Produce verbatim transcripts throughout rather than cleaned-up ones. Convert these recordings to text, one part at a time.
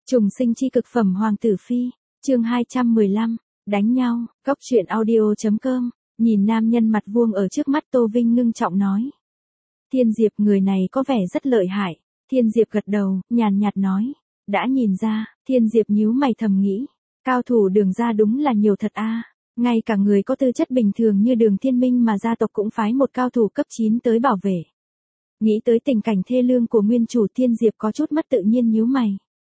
Trùng sinh chi cực phẩm Hoàng tử phi, chương hai trăm mười lăm, đánh nhau, cốc truyện audio.com, nhìn nam nhân mặt vuông ở trước mắt Tô Vinh ngưng trọng nói. Thiên Diệp người này có vẻ rất lợi hại, Thiên Diệp gật đầu, nhàn nhạt nói, đã nhìn ra, Thiên Diệp nhíu mày thầm nghĩ, cao thủ Đường gia đúng là nhiều thật a, ngay cả người có tư chất bình thường như Đường Thiên Minh mà gia tộc cũng phái một cao thủ cấp chín tới bảo vệ. Nghĩ tới tình cảnh thê lương của nguyên chủ Thiên Diệp có chút mất tự nhiên nhíu mày.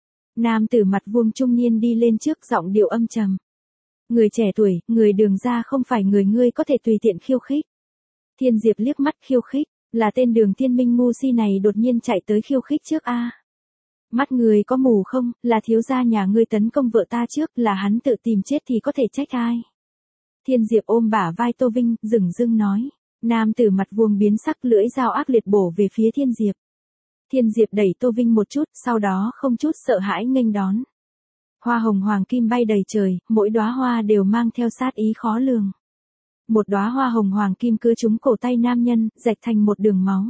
Nam tử mặt vuông trung niên đi lên trước giọng điệu âm trầm. Người trẻ tuổi, người Đường gia không phải người ngươi có thể tùy tiện khiêu khích. Thiên Diệp liếc mắt khiêu khích, là tên Đường Thiên Minh ngu si này đột nhiên chạy tới khiêu khích trước a. Mắt người có mù không, là thiếu gia nhà ngươi tấn công vợ ta trước, là hắn tự tìm chết thì có thể trách ai. Thiên Diệp ôm bả vai Tô Vinh, dửng dưng nói. Nam tử mặt vuông biến sắc, lưỡi dao ác liệt bổ về phía Thiên Diệp. Thiên Diệp đẩy Tô Vinh một chút, sau đó không chút sợ hãi nghênh đón. Hoa hồng hoàng kim bay đầy trời, mỗi đóa hoa đều mang theo sát ý khó lường. Một đóa hoa hồng hoàng kim cứa trúng cổ tay nam nhân, rạch thành một đường máu.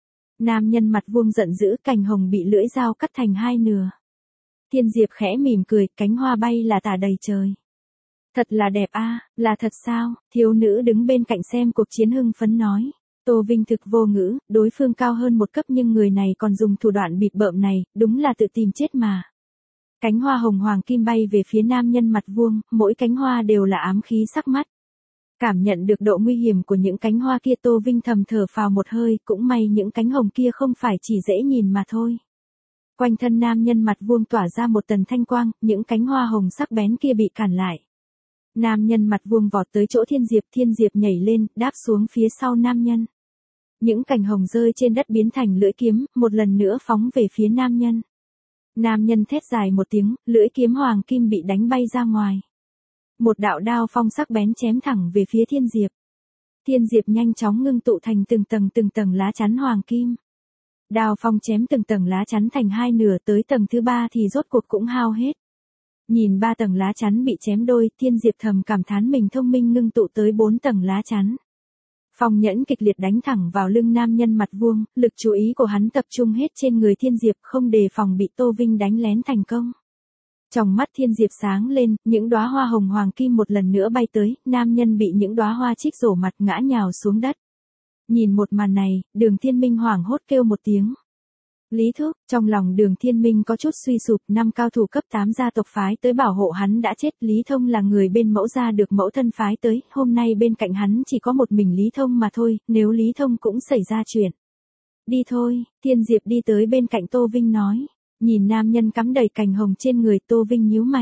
Nam nhân mặt vuông giận dữ, cành hồng bị lưỡi dao cắt thành hai nửa. Thiên Diệp khẽ mỉm cười, cánh hoa bay là tả đầy trời. Thật là đẹp a, là thật sao? Thiếu nữ đứng bên cạnh xem cuộc chiến hưng phấn nói. Tô Vinh thực vô ngữ, đối phương cao hơn một cấp nhưng người này còn dùng thủ đoạn bịp bợm này, đúng là tự tìm chết mà. Cánh hoa hồng hoàng kim bay về phía nam nhân mặt vuông, mỗi cánh hoa đều là ám khí sắc mắt. Cảm nhận được độ nguy hiểm của những cánh hoa kia, Tô Vinh thầm thở phào một hơi, cũng may những cánh hồng kia không phải chỉ dễ nhìn mà thôi. Quanh thân nam nhân mặt vuông tỏa ra một tầng thanh quang, những cánh hoa hồng sắc bén kia bị cản lại. Nam nhân mặt vuông vọt tới chỗ Thiên Diệp, Thiên Diệp nhảy lên, đáp xuống phía sau nam nhân. Những cành hồng rơi trên đất biến thành lưỡi kiếm, một lần nữa phóng về phía nam nhân. Nam nhân thét dài một tiếng, lưỡi kiếm hoàng kim bị đánh bay ra ngoài. Một đạo đao phong sắc bén chém thẳng về phía Thiên Diệp. Thiên Diệp nhanh chóng ngưng tụ thành từng tầng từng tầng lá chắn hoàng kim. Đao phong chém từng tầng lá chắn thành hai nửa, tới tầng thứ ba thì rốt cuộc cũng hao hết. Nhìn ba tầng lá chắn bị chém đôi, Thiên Diệp thầm cảm thán mình thông minh ngưng tụ tới bốn tầng lá chắn. Phong nhẫn kịch liệt đánh thẳng vào lưng nam nhân mặt vuông, lực chú ý của hắn tập trung hết trên người Thiên Diệp, không đề phòng bị Tô Vinh đánh lén thành công. Trong mắt Thiên Diệp sáng lên, những đóa hoa hồng hoàng kim một lần nữa bay tới, nam nhân bị những đóa hoa chích rổ mặt ngã nhào xuống đất. Nhìn một màn này, Đường Thiên Minh hoảng hốt kêu một tiếng. Lý Thúc, trong lòng Đường Thiên Minh có chút suy sụp, năm cao thủ cấp tám gia tộc phái tới bảo hộ hắn đã chết, Lý Thông là người bên mẫu gia được mẫu thân phái tới, hôm nay bên cạnh hắn chỉ có một mình Lý Thông mà thôi, nếu Lý Thông cũng xảy ra chuyện. Đi thôi, Thiên Diệp đi tới bên cạnh Tô Vinh nói, nhìn nam nhân cắm đầy cành hồng trên người, Tô Vinh nhíu mày.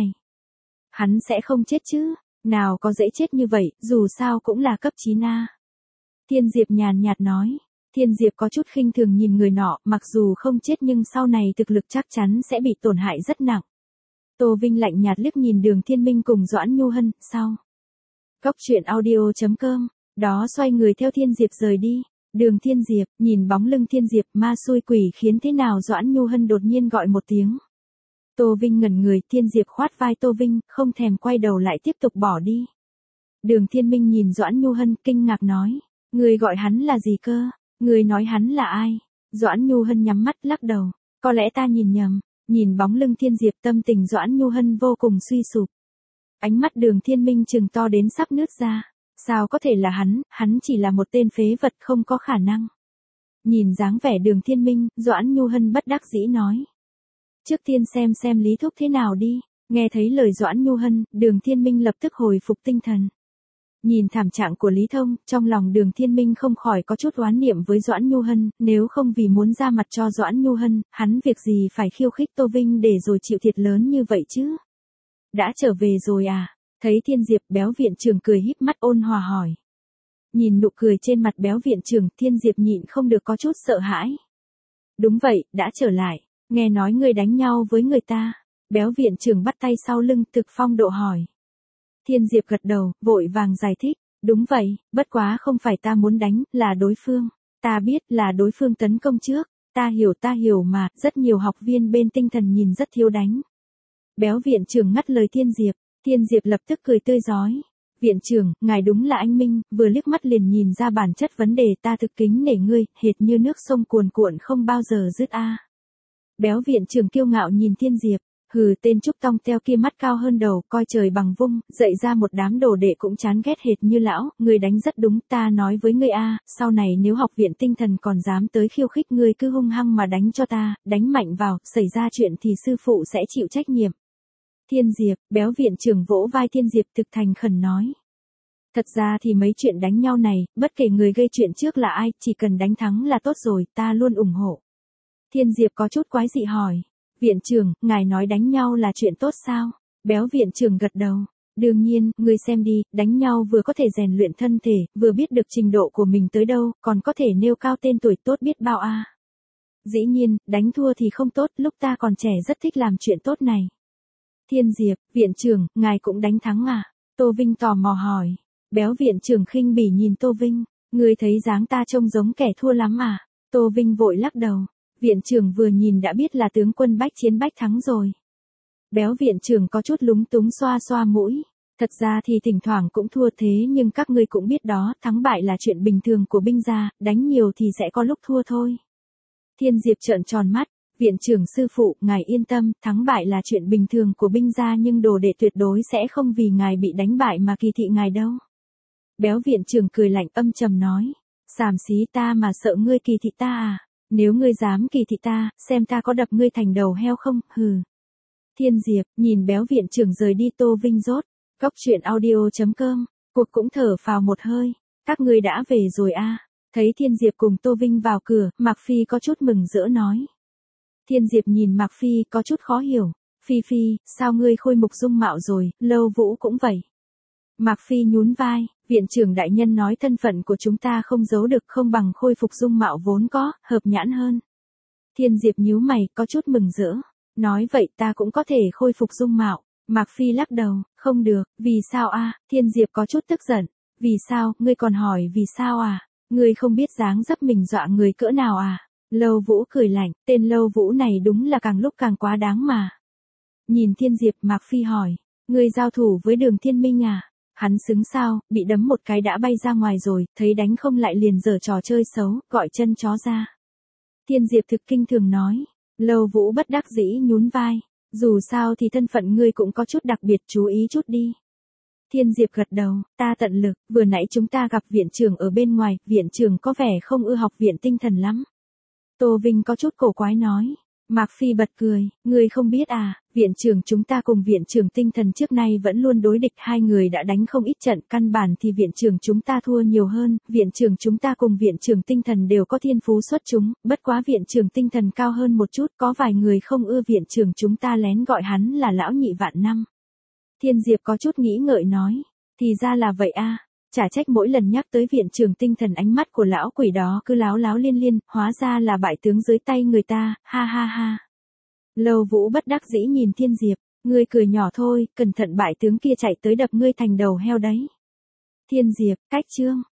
Hắn sẽ không chết chứ, nào có dễ chết như vậy, dù sao cũng là cấp chín a. Thiên Diệp nhàn nhạt nói. Thiên Diệp có chút khinh thường nhìn người nọ, mặc dù không chết nhưng sau này thực lực chắc chắn sẽ bị tổn hại rất nặng. Tô Vinh lạnh nhạt liếc nhìn Đường Thiên Minh cùng Doãn Nhu Hân, sau. Cốc truyện audio.com, đó xoay người theo Thiên Diệp rời đi. Đường Thiên Diệp, nhìn bóng lưng Thiên Diệp, ma xui quỷ khiến thế nào, Doãn Nhu Hân đột nhiên gọi một tiếng. Tô Vinh ngẩn người, Thiên Diệp khoát vai Tô Vinh, không thèm quay đầu lại tiếp tục bỏ đi. Đường Thiên Minh nhìn Doãn Nhu Hân kinh ngạc nói, người gọi hắn là gì cơ? Người nói hắn là ai? Doãn Nhu Hân nhắm mắt lắc đầu. Có lẽ ta nhìn nhầm. Nhìn bóng lưng Thiên Diệp, tâm tình Doãn Nhu Hân vô cùng suy sụp. Ánh mắt Đường Thiên Minh trừng to đến sắp nứt ra. Sao có thể là hắn, hắn chỉ là một tên phế vật, không có khả năng. Nhìn dáng vẻ Đường Thiên Minh, Doãn Nhu Hân bất đắc dĩ nói. Trước tiên xem xem Lý Thúc thế nào đi. Nghe thấy lời Doãn Nhu Hân, Đường Thiên Minh lập tức hồi phục tinh thần. Nhìn thảm trạng của Lý Thông, trong lòng Đường Thiên Minh không khỏi có chút oán niệm với Doãn Nhu Hân, nếu không vì muốn ra mặt cho Doãn Nhu Hân, hắn việc gì phải khiêu khích Tô Vinh để rồi chịu thiệt lớn như vậy chứ? Đã trở về rồi à? Thấy Thiên Diệp, béo viện trưởng cười híp mắt ôn hòa hỏi. Nhìn nụ cười trên mặt béo viện trưởng, Thiên Diệp nhịn không được có chút sợ hãi. Đúng vậy, đã trở lại, nghe nói người đánh nhau với người ta. Béo viện trưởng bắt tay sau lưng, thực phong độ hỏi. Thiên Diệp gật đầu, vội vàng giải thích, đúng vậy, bất quá không phải ta muốn đánh, là đối phương. Ta biết là đối phương tấn công trước, ta hiểu ta hiểu mà, rất nhiều học viên bên tinh thần nhìn rất thiếu đánh. Béo viện trưởng ngắt lời Thiên Diệp, Thiên Diệp lập tức cười tươi rói. Viện trưởng, ngài đúng là anh minh, vừa liếc mắt liền nhìn ra bản chất vấn đề, ta thực kính nể ngươi, hệt như nước sông cuồn cuộn không bao giờ dứt a. Béo viện trưởng kiêu ngạo nhìn Thiên Diệp. Hừ, tên Trúc Tong teo kia mắt cao hơn đầu, coi trời bằng vung, dạy ra một đám đồ đệ cũng chán ghét hệt như lão, ngươi đánh rất đúng, ta nói với ngươi a, sau này nếu học viện tinh thần còn dám tới khiêu khích ngươi cứ hung hăng mà đánh cho ta, đánh mạnh vào, xảy ra chuyện thì sư phụ sẽ chịu trách nhiệm. Thiên Diệp, béo viện trưởng vỗ vai Thiên Diệp thực thành khẩn nói. Thật ra thì mấy chuyện đánh nhau này, bất kể người gây chuyện trước là ai, chỉ cần đánh thắng là tốt rồi, ta luôn ủng hộ. Thiên Diệp có chút quái dị hỏi. Viện trưởng, ngài nói đánh nhau là chuyện tốt sao? Béo viện trưởng gật đầu. Đương nhiên, ngươi xem đi, đánh nhau vừa có thể rèn luyện thân thể, vừa biết được trình độ của mình tới đâu, còn có thể nêu cao tên tuổi tốt biết bao a. À. Dĩ nhiên, đánh thua thì không tốt, lúc ta còn trẻ rất thích làm chuyện tốt này. Thiên Diệp, viện trưởng, ngài cũng đánh thắng à? Tô Vinh tò mò hỏi. Béo viện trưởng khinh bỉ nhìn Tô Vinh, ngươi thấy dáng ta trông giống kẻ thua lắm à? Tô Vinh vội lắc đầu. Viện trưởng vừa nhìn đã biết là tướng quân bách chiến bách thắng rồi. Béo viện trưởng có chút lúng túng xoa xoa mũi. Thật ra thì thỉnh thoảng cũng thua thế nhưng các ngươi cũng biết đó, thắng bại là chuyện bình thường của binh gia, đánh nhiều thì sẽ có lúc thua thôi. Thiên Diệp trợn tròn mắt, viện trưởng sư phụ, ngài yên tâm, thắng bại là chuyện bình thường của binh gia nhưng đồ đệ tuyệt đối sẽ không vì ngài bị đánh bại mà kỳ thị ngài đâu. Béo viện trưởng cười lạnh âm trầm nói, xàm xí ta mà sợ ngươi kỳ thị ta à? Nếu ngươi dám kỳ thị ta, xem ta có đập ngươi thành đầu heo không, hừ. Thiên Diệp, nhìn béo viện trưởng rời đi Tô Vinh rốt. Cốc truyện audio chấm com, cuộc cũng thở phào một hơi. Các ngươi đã về rồi à. Thấy Thiên Diệp cùng Tô Vinh vào cửa, Mạc Phi có chút mừng rỡ nói. Thiên Diệp nhìn Mạc Phi có chút khó hiểu. Phi Phi, sao ngươi khôi mục dung mạo rồi, Lâu Vũ cũng vậy. Mạc Phi nhún vai, viện trưởng đại nhân nói thân phận của chúng ta không giấu được không bằng khôi phục dung mạo vốn có, hợp nhãn hơn. Thiên Diệp nhíu mày, có chút mừng rỡ. Nói vậy ta cũng có thể khôi phục dung mạo. Mạc Phi lắc đầu, không được, vì sao a? Thiên Diệp có chút tức giận. Vì sao, ngươi còn hỏi vì sao à? Ngươi không biết dáng dấp mình dọa người cỡ nào à? Lâu Vũ cười lạnh, tên Lâu Vũ này đúng là càng lúc càng quá đáng mà. Nhìn Thiên Diệp, Mạc Phi hỏi, ngươi giao thủ với Đường Thiên Minh à? Hắn xứng sao, bị đấm một cái đã bay ra ngoài rồi, thấy đánh không lại liền giở trò chơi xấu, gọi chân chó ra. Thiên Diệp thực kinh thường nói. Lâu Vũ bất đắc dĩ nhún vai. Dù sao thì thân phận ngươi cũng có chút đặc biệt, chú ý chút đi. Thiên Diệp gật đầu, ta tận lực, vừa nãy chúng ta gặp viện trưởng ở bên ngoài, viện trưởng có vẻ không ưa học viện tinh thần lắm. Tô Vinh có chút cổ quái nói. Mạc Phi bật cười, ngươi không biết à, viện trưởng chúng ta cùng viện trưởng tinh thần trước nay vẫn luôn đối địch, hai người đã đánh không ít trận, căn bản thì viện trưởng chúng ta thua nhiều hơn, viện trưởng chúng ta cùng viện trưởng tinh thần đều có thiên phú xuất chúng, bất quá viện trưởng tinh thần cao hơn một chút, có vài người không ưa viện trưởng chúng ta lén gọi hắn là lão nhị vạn năm. Thiên Diệp có chút nghĩ ngợi nói, thì ra là vậy a. Chả trách mỗi lần nhắc tới viện trưởng tinh thần ánh mắt của lão quỷ đó cứ láo láo liên liên, hóa ra là bại tướng dưới tay người ta, ha ha ha. Lâu Vũ bất đắc dĩ nhìn Thiên Diệp, ngươi cười nhỏ thôi, cẩn thận bại tướng kia chạy tới đập ngươi thành đầu heo đấy. Thiên Diệp, cách chương.